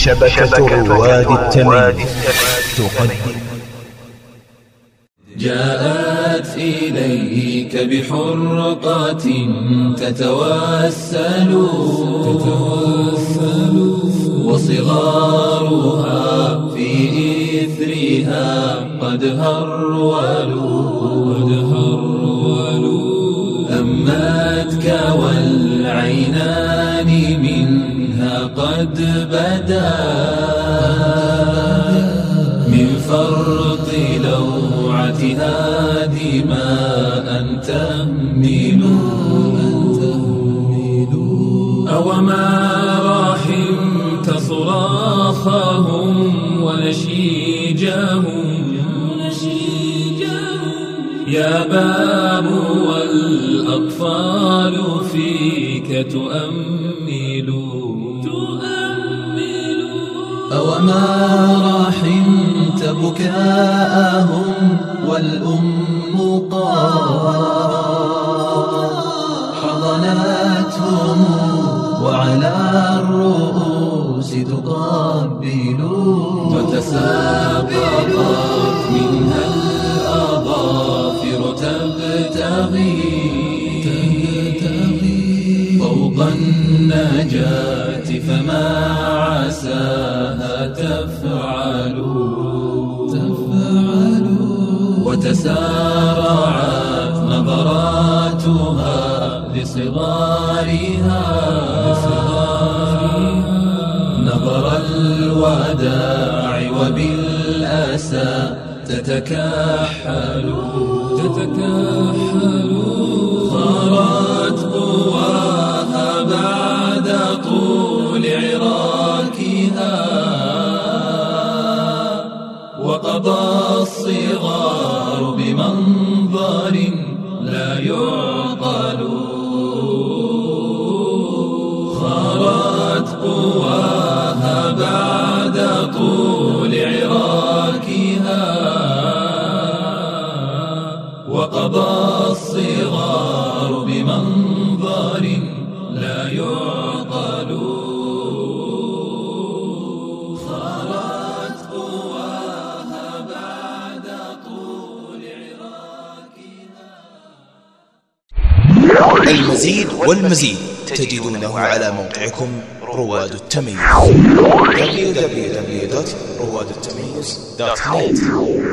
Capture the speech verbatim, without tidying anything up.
شبكة رواد التمييز تقدم. جاءت إليك بحرقات تتوسل وصغارها في إثرها قد هرولوا أمتك والعينان منها قد بدا من فرط لوعتها دماء تهمل أوما رحمت صراخهم ونشيجهم يا باب والأطفال فيك تؤمل أوما رحمت بكاءهم والأم قد حضنتهم وعلى الرؤوس تقبل وتساقطت منها الأظافر تبتغي فوق النجاة فما عساها تفعل وتسارعت نظراتها لصغارها نظر الوداع وبالأسى تتكحل صارت قواها بعد طول عراكها وقضى الصغار بمنظر لا يعقل خارت قواها بعد طول عراكها وقضى الصغار بمنظر لا يعقل خارت قواها بعد طول عراكها. المزيد والمزيد تجدونه على موقعكم رواد التمييز دبليو دبليو دبليو دوت رواد التمييز دوت نت.